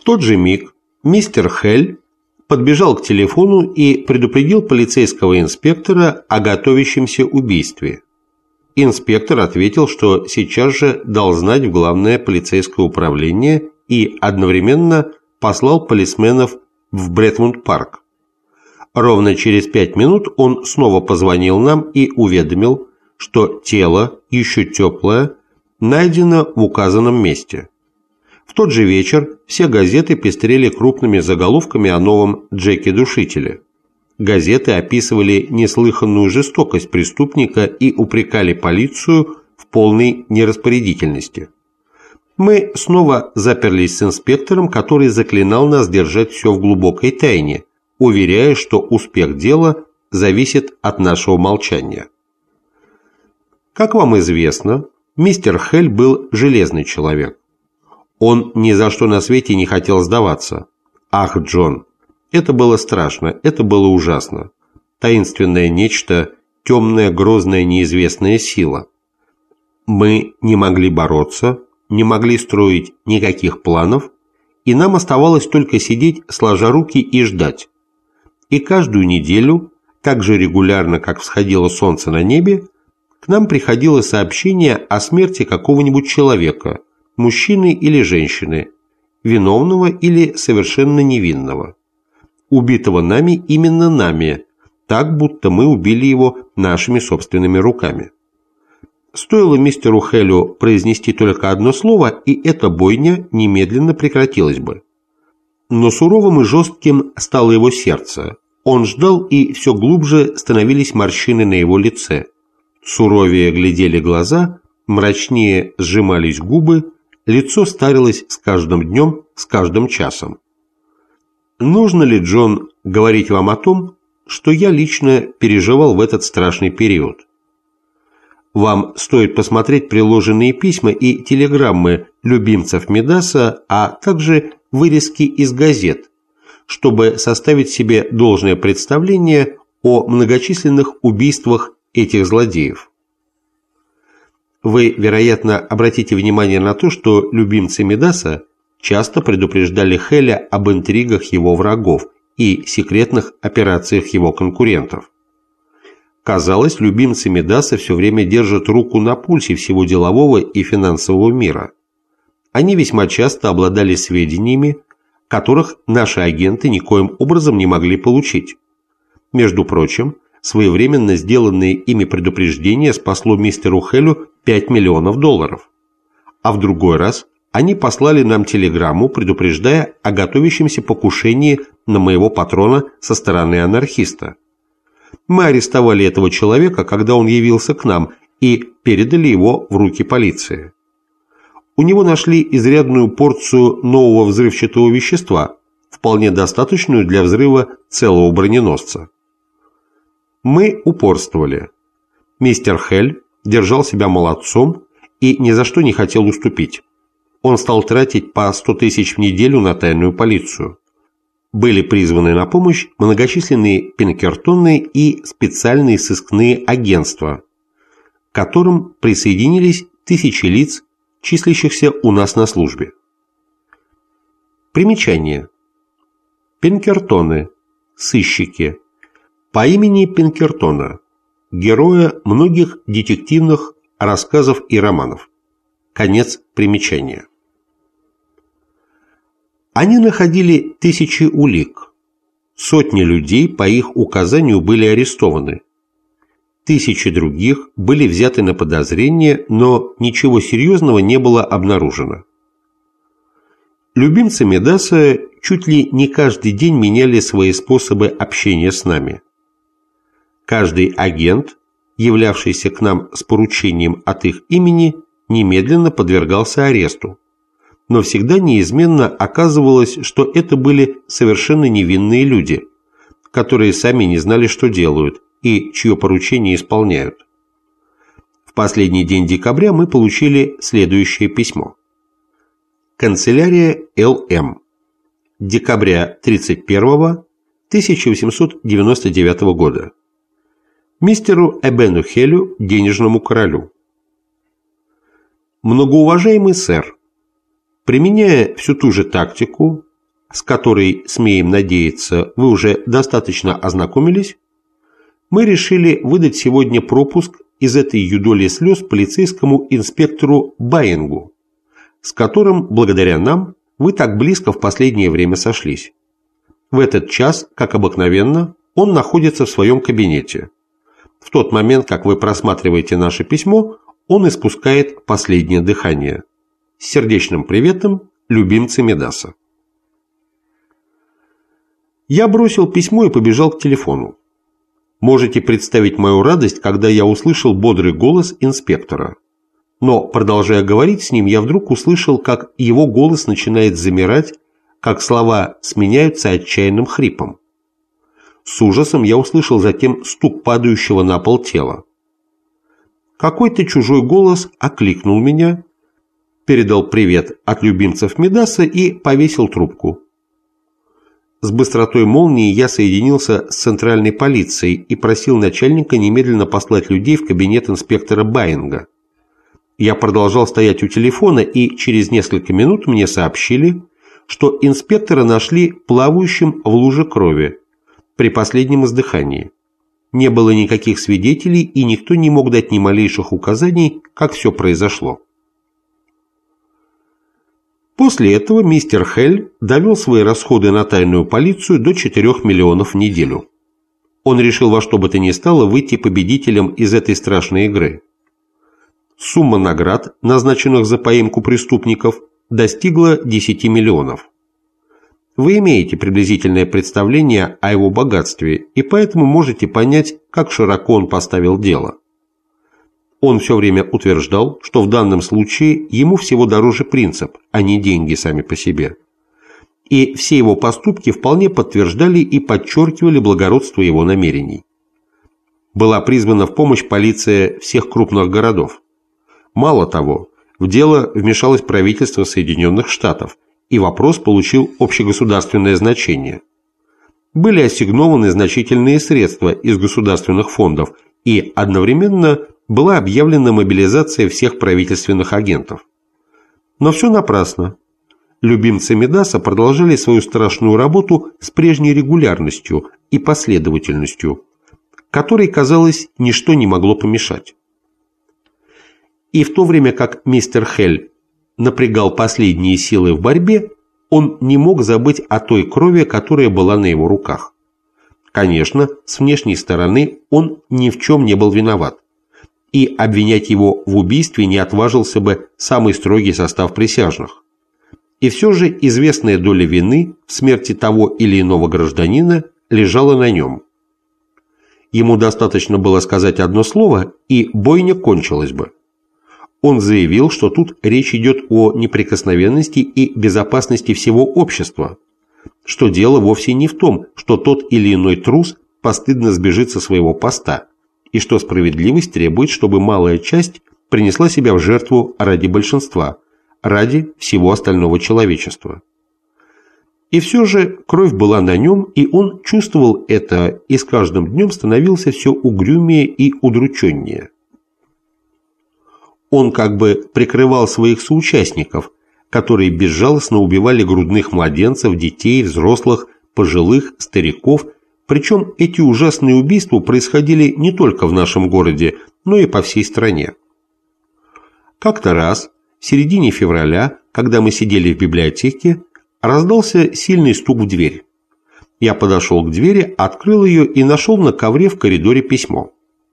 тот же миг мистер Хель подбежал к телефону и предупредил полицейского инспектора о готовящемся убийстве. Инспектор ответил, что сейчас же дал знать в главное полицейское управление и одновременно послал полисменов в Бретвуд-парк. Ровно через 5 минут он снова позвонил нам и уведомил, что тело, еще теплое, найдено в указанном месте. В тот же вечер все газеты пестрели крупными заголовками о новом Джеке-душителе. Газеты описывали неслыханную жестокость преступника и упрекали полицию в полной нераспорядительности. Мы снова заперлись с инспектором, который заклинал нас держать все в глубокой тайне, уверяя, что успех дела зависит от нашего молчания. Как вам известно, мистер Хель был железный человек. Он ни за что на свете не хотел сдаваться. Ах, Джон, это было страшно, это было ужасно. Таинственное нечто, темная, грозная, неизвестная сила. Мы не могли бороться, не могли строить никаких планов, и нам оставалось только сидеть, сложа руки, и ждать. И каждую неделю, так же регулярно, как всходило солнце на небе, к нам приходило сообщение о смерти какого-нибудь человека, мужчины или женщины, виновного или совершенно невинного, убитого нами именно нами, так будто мы убили его нашими собственными руками. Стоило мистеру Хелю произнести только одно слово, и эта бойня немедленно прекратилась бы. Но суровым и жестким стало его сердце. Он ждал, и все глубже становились морщины на его лице. Суровее глядели глаза, мрачнее сжимались губы, лицо старилось с каждым днем, с каждым часом. Нужно ли, Джон, говорить вам о том, что я лично переживал в этот страшный период? Вам стоит посмотреть приложенные письма и телеграммы любимцев Мидаса, а также вырезки из газет, чтобы составить себе должное представление о многочисленных убийствах этих злодеев. Вы, вероятно, обратите внимание на то, что любимцы Мидаса часто предупреждали Хеля об интригах его врагов и секретных операциях его конкурентов. Казалось, любимцы Мидаса все время держат руку на пульсе всего делового и финансового мира. Они весьма часто обладали сведениями, которых наши агенты никоим образом не могли получить. Между прочим, своевременно сделанное ими предупреждение спасло мистеру Хелю $5 миллионов. А в другой раз они послали нам телеграмму, предупреждая о готовящемся покушении на моего патрона со стороны анархиста. Мы арестовали этого человека, когда он явился к нам, и передали его в руки полиции. У него нашли изрядную порцию нового взрывчатого вещества, вполне достаточную для взрыва целого броненосца. Мы упорствовали. Мистер Хель держал себя молодцом и ни за что не хотел уступить. Он стал тратить по 100 тысяч в неделю на тайную полицию. Были призваны на помощь многочисленные пинкертонные и специальные сыскные агентства, к которым присоединились тысячи лиц, числящихся у нас на службе. Примечание. Пинкертоны, сыщики, по имени Пинкертона, героя многих детективных рассказов и романов. Конец примечания. Они находили тысячи улик. Сотни людей по их указанию были арестованы. Тысячи других были взяты на подозрение, но ничего серьезного не было обнаружено. Любимцы Мидаса чуть ли не каждый день меняли свои способы общения с нами. Каждый агент, являвшийся к нам с поручением от их имени, немедленно подвергался аресту. Но всегда неизменно оказывалось, что это были совершенно невинные люди, которые сами не знали, что делают, и чье поручение исполняют. В последний день декабря мы получили следующее письмо. Канцелярия Л.М. Декабря 31 1899 года. Мистеру Эбену Хелю, денежному королю. Многоуважаемый сэр, применяя всю ту же тактику, с которой, смеем надеяться, вы уже достаточно ознакомились, мы решили выдать сегодня пропуск из этой юдоли слез полицейскому инспектору Баингу, с которым, благодаря нам, вы так близко в последнее время сошлись. В этот час, как обыкновенно, он находится в своем кабинете. В тот момент, как вы просматриваете наше письмо, он испускает последнее дыхание. С сердечным приветом, любимцы Мидаса. Я бросил письмо и побежал к телефону. Можете представить мою радость, когда я услышал бодрый голос инспектора. Но, продолжая говорить с ним, я вдруг услышал, как его голос начинает замирать, как слова сменяются отчаянным хрипом. С ужасом я услышал затем стук падающего на пол тела. Какой-то чужой голос окликнул меня, передал привет от любимцев Мидаса и повесил трубку. С быстротой молнии я соединился с центральной полицией и просил начальника немедленно послать людей в кабинет инспектора Баинга. Я продолжал стоять у телефона, и через несколько минут мне сообщили, что инспектора нашли плавающим в луже крови при последнем издыхании. Не было никаких свидетелей, и никто не мог дать ни малейших указаний, как все произошло. После этого мистер Хель довел свои расходы на тайную полицию до 4 миллионов в неделю. Он решил во что бы то ни стало выйти победителем из этой страшной игры. Сумма наград, назначенных за поимку преступников, достигла 10 миллионов. Вы имеете приблизительное представление о его богатстве, и поэтому можете понять, как широко он поставил дело. Он все время утверждал, что в данном случае ему всего дороже принцип, а не деньги сами по себе. И все его поступки вполне подтверждали и подчеркивали благородство его намерений. Была призвана в помощь полиция всех крупных городов. Мало того, в дело вмешалось правительство Соединенных Штатов, и вопрос получил общегосударственное значение. Были ассигнованы значительные средства из государственных фондов, и одновременно была объявлена мобилизация всех правительственных агентов. Но все напрасно. Любимцы Мидаса продолжали свою страшную работу с прежней регулярностью и последовательностью, которой, казалось, ничто не могло помешать. И в то время как мистер Хель напрягал последние силы в борьбе, он не мог забыть о той крови, которая была на его руках. Конечно, с внешней стороны он ни в чем не был виноват, и обвинять его в убийстве не отважился бы самый строгий состав присяжных. И все же известная доля вины в смерти того или иного гражданина лежала на нем. Ему достаточно было сказать одно слово, и бойня кончилась бы. Он заявил, что тут речь идет о неприкосновенности и безопасности всего общества, что дело вовсе не в том, что тот или иной трус постыдно сбежит со своего поста, и что справедливость требует, чтобы малая часть принесла себя в жертву ради большинства, ради всего остального человечества. И все же кровь была на нем, и он чувствовал это, и с каждым днем становился все угрюмее и удрученнее. Он как бы прикрывал своих соучастников, которые безжалостно убивали грудных младенцев, детей, взрослых, пожилых, стариков, причем эти ужасные убийства происходили не только в нашем городе, но и по всей стране. Как-то раз, в середине февраля, когда мы сидели в библиотеке, раздался сильный стук в дверь. Я подошел к двери, открыл ее и нашел на ковре в коридоре письмо.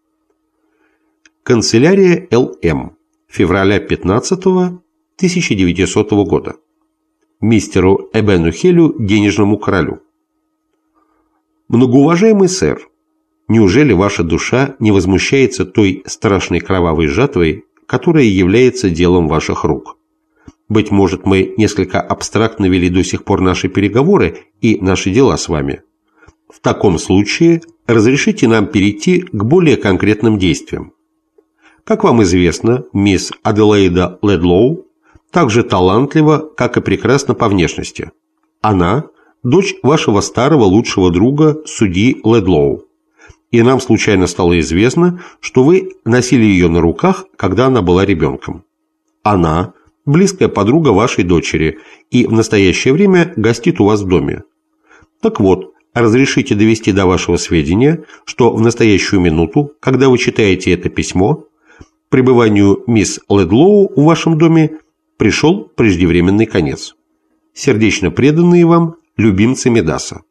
Канцелярия Л.М. Февраля 15 1900 года. Мистеру Эбену Хелю, денежному королю. Многоуважаемый сэр, неужели ваша душа не возмущается той страшной кровавой жатвой, которая является делом ваших рук? Быть может, мы несколько абстрактно вели до сих пор наши переговоры и наши дела с вами. В таком случае разрешите нам перейти к более конкретным действиям. Как вам известно, мисс Аделаида Ледлоу так же талантлива, как и прекрасна по внешности. Она – дочь вашего старого лучшего друга, судьи Ледлоу. И нам случайно стало известно, что вы носили ее на руках, когда она была ребенком. Она близкая подруга вашей дочери и в настоящее время гостит у вас в доме. Так вот, разрешите довести до вашего сведения, что в настоящую минуту, когда вы читаете это письмо, пребыванию мисс Ледлоу в вашем доме пришел преждевременный конец. Сердечно преданные вам любимцы Медаса.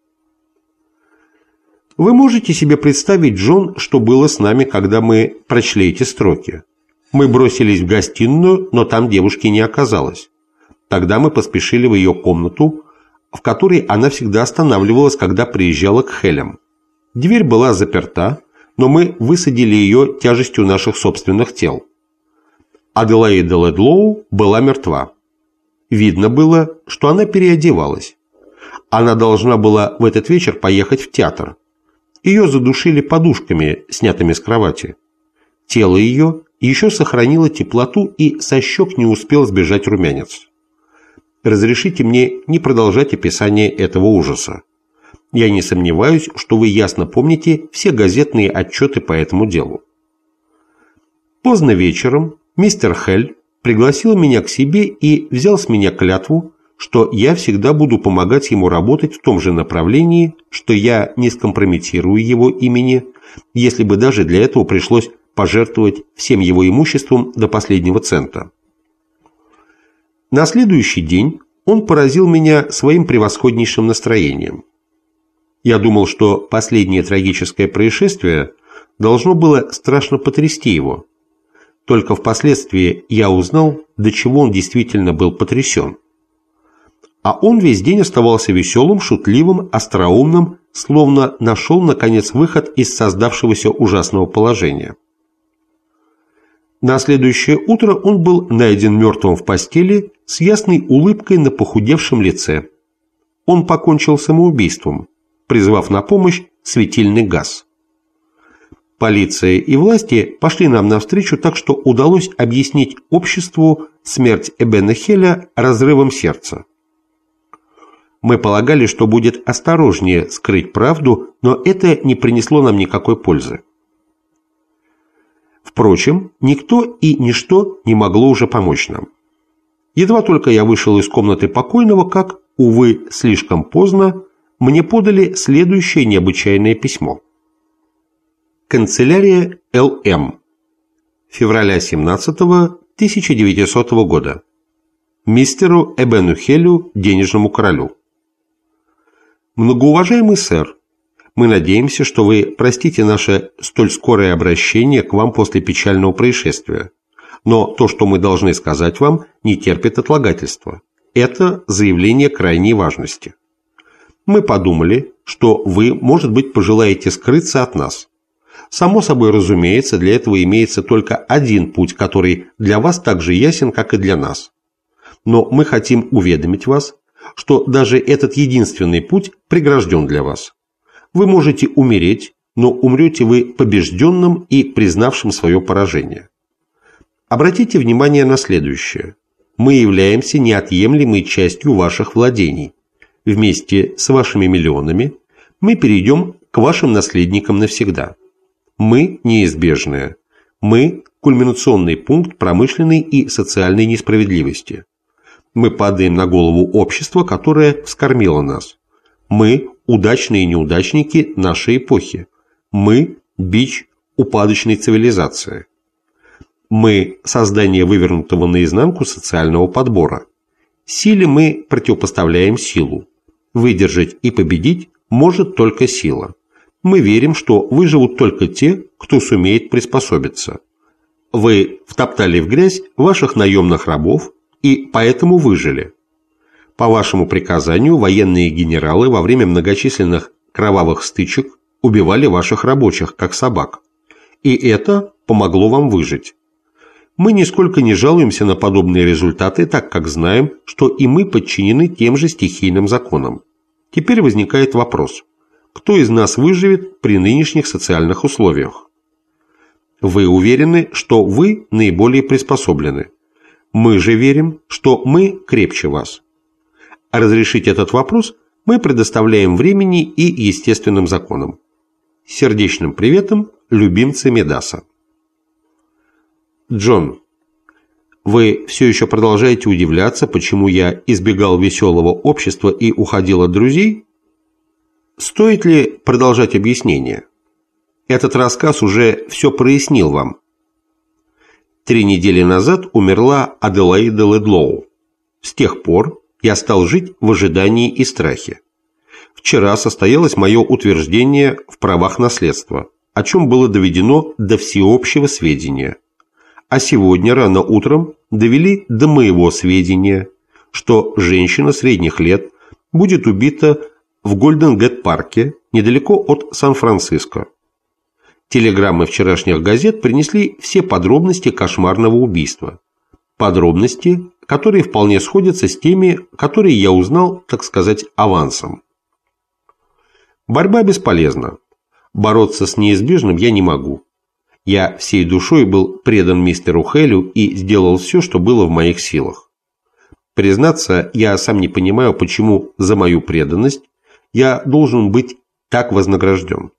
Вы можете себе представить, Джон, что было с нами, когда мы прочли эти строки? Мы бросились в гостиную, но там девушки не оказалось. Тогда мы поспешили в ее комнату, в которой она всегда останавливалась, когда приезжала к Хелям. Дверь была заперта, но мы высадили ее тяжестью наших собственных тел. Аделаида Ледлоу была мертва. Видно было, что она переодевалась. Она должна была в этот вечер поехать в театр. Ее задушили подушками, снятыми с кровати. Тело ее еще сохранило теплоту, и со щек не успел сбежать румянец. Разрешите мне не продолжать описание этого ужаса. Я не сомневаюсь, что вы ясно помните все газетные отчеты по этому делу. Поздно вечером мистер Хель пригласил меня к себе и взял с меня клятву, что я всегда буду помогать ему работать в том же направлении, что я не скомпрометирую его имени, если бы даже для этого пришлось пожертвовать всем его имуществом до последнего цента. На следующий день он поразил меня своим превосходнейшим настроением. Я думал, что последнее трагическое происшествие должно было страшно потрясти его. Только впоследствии я узнал, до чего он действительно был потрясен. А он весь день оставался веселым, шутливым, остроумным, словно нашел, наконец, выход из создавшегося ужасного положения. На следующее утро он был найден мертвым в постели с ясной улыбкой на похудевшем лице. Он покончил самоубийством, призвав на помощь светильный газ. Полиция и власти пошли нам навстречу, так что удалось объяснить обществу смерть Эбена Хеля разрывом сердца. Мы полагали, что будет осторожнее скрыть правду, но это не принесло нам никакой пользы. Впрочем, никто и ничто не могло уже помочь нам. Едва только я вышел из комнаты покойного, как, увы, слишком поздно, мне подали следующее необычайное письмо. Канцелярия Л.М. Февраля 17 1900 года. Мистеру Эбену Хелю, денежному королю. Многоуважаемый сэр, мы надеемся, что вы простите наше столь скорое обращение к вам после печального происшествия. Но то, что мы должны сказать вам, не терпит отлагательства. Это заявление крайней важности. Мы подумали, что вы, может быть, пожелаете скрыться от нас. Само собой разумеется, для этого имеется только один путь, который для вас так же ясен, как и для нас. Но мы хотим уведомить вас, что даже этот единственный путь прегражден для вас. Вы можете умереть, но умрете вы побежденным и признавшим свое поражение. Обратите внимание на следующее. Мы являемся неотъемлемой частью ваших владений. Вместе с вашими миллионами мы перейдем к вашим наследникам навсегда. Мы неизбежные. Мы – кульминационный пункт промышленной и социальной несправедливости. Мы падаем на голову общества, которое вскормило нас. Мы – удачные неудачники нашей эпохи. Мы – бич упадочной цивилизации. Мы – создание вывернутого наизнанку социального подбора. Силе мы противопоставляем силу. Выдержать и победить может только сила. Мы верим, что выживут только те, кто сумеет приспособиться. Вы втоптали в грязь ваших наемных рабов и поэтому выжили. По вашему приказанию военные генералы во время многочисленных кровавых стычек убивали ваших рабочих, как собак. И это помогло вам выжить. Мы нисколько не жалуемся на подобные результаты, так как знаем, что и мы подчинены тем же стихийным законам. Теперь возникает вопрос: кто из нас выживет при нынешних социальных условиях? Вы уверены, что вы наиболее приспособлены. Мы же верим, что мы крепче вас. Разрешить этот вопрос мы предоставляем времени и естественным законам. С сердечным приветом, любимцы Медаса. Джон, Вы все еще продолжаете удивляться, почему я избегал веселого общества и уходил от друзей? Стоит ли продолжать объяснение? Этот рассказ уже все прояснил вам. 3 недели назад умерла Аделаида Ледлоу. С тех пор я стал жить в ожидании и страхе. Вчера состоялось мое утверждение в правах наследства, о чем было доведено до всеобщего сведения. А сегодня рано утром довели до моего сведения, что женщина средних лет будет убита в Голден-Гейт-парке недалеко от Сан-Франциско. Телеграммы вчерашних газет принесли все подробности кошмарного убийства. Подробности, которые вполне сходятся с теми, которые я узнал, так сказать, авансом. Борьба бесполезна. Бороться с неизбежным я не могу. Я всей душой был предан мистеру Хелю и сделал все, что было в моих силах. Признаться, я сам не понимаю, почему за мою преданность я должен быть так вознагражден.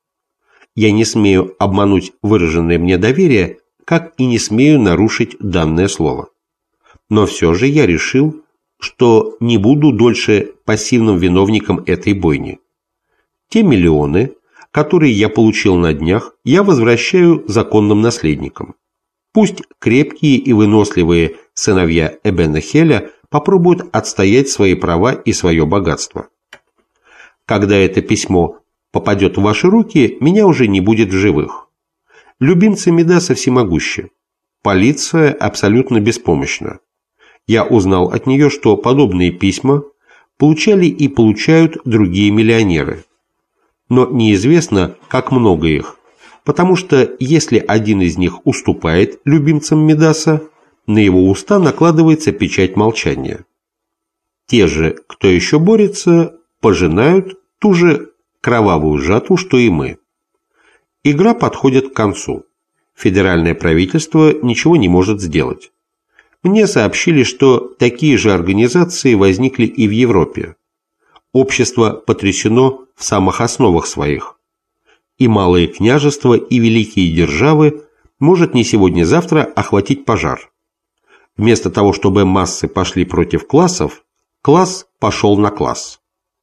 Я не смею обмануть выраженное мне доверие, как и не смею нарушить данное слово. Но все же я решил, что не буду дольше пассивным виновником этой бойни. Те миллионы, которые я получил на днях, я возвращаю законным наследникам. Пусть крепкие и выносливые сыновья Эбена Хеля попробуют отстоять свои права и свое богатство. Когда это письмо попадет в ваши руки, меня уже не будет в живых. Любимцы Мидаса всемогущи. Полиция абсолютно беспомощна. Я узнал от нее, что подобные письма получали и получают другие миллионеры. Но неизвестно, как много их, потому что если один из них уступает любимцам Мидаса, на его уста накладывается печать молчания. Те же, кто еще борется, пожинают ту же кровавую жатву, что и мы. Игра подходит к концу. Федеральное правительство ничего не может сделать. Мне сообщили, что такие же организации возникли и в Европе. Общество потрясено в самых основах своих. И малые княжества, и великие державы может не сегодня-завтра охватить пожар. Вместо того, чтобы массы пошли против классов, класс пошел на класс.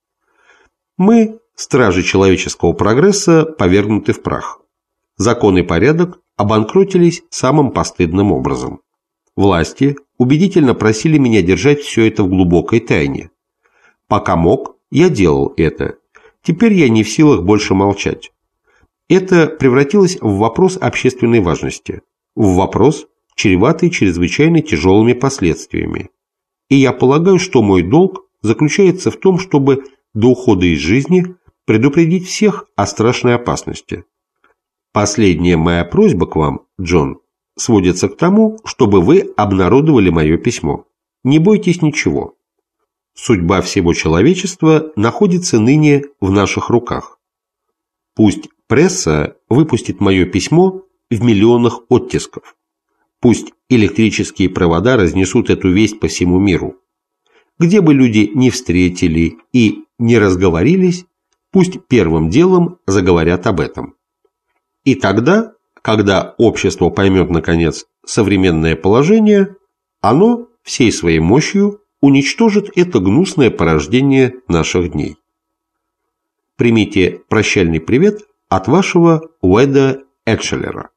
Мы, стражи человеческого прогресса, повергнуты в прах. Закон и порядок обанкротились самым постыдным образом. Власти убедительно просили меня держать все это в глубокой тайне. Пока мог, я делал это. Теперь я не в силах больше молчать. Это превратилось в вопрос общественной важности, в вопрос, чреватый чрезвычайно тяжелыми последствиями. И я полагаю, что мой долг заключается в том, чтобы до ухода из жизни предупредить всех о страшной опасности. Последняя моя просьба к вам, Джон, сводится к тому, чтобы вы обнародовали мое письмо. Не бойтесь ничего. Судьба всего человечества находится ныне в наших руках. Пусть пресса выпустит мое письмо в миллионах оттисков. Пусть электрические провода разнесут эту весть по всему миру. Где бы люди ни встретили и не разговорились, пусть первым делом заговорят об этом. И тогда, когда общество поймет, наконец, современное положение, оно всей своей мощью уничтожит это гнусное порождение наших дней. Примите прощальный привет от вашего Уэда Экшелера.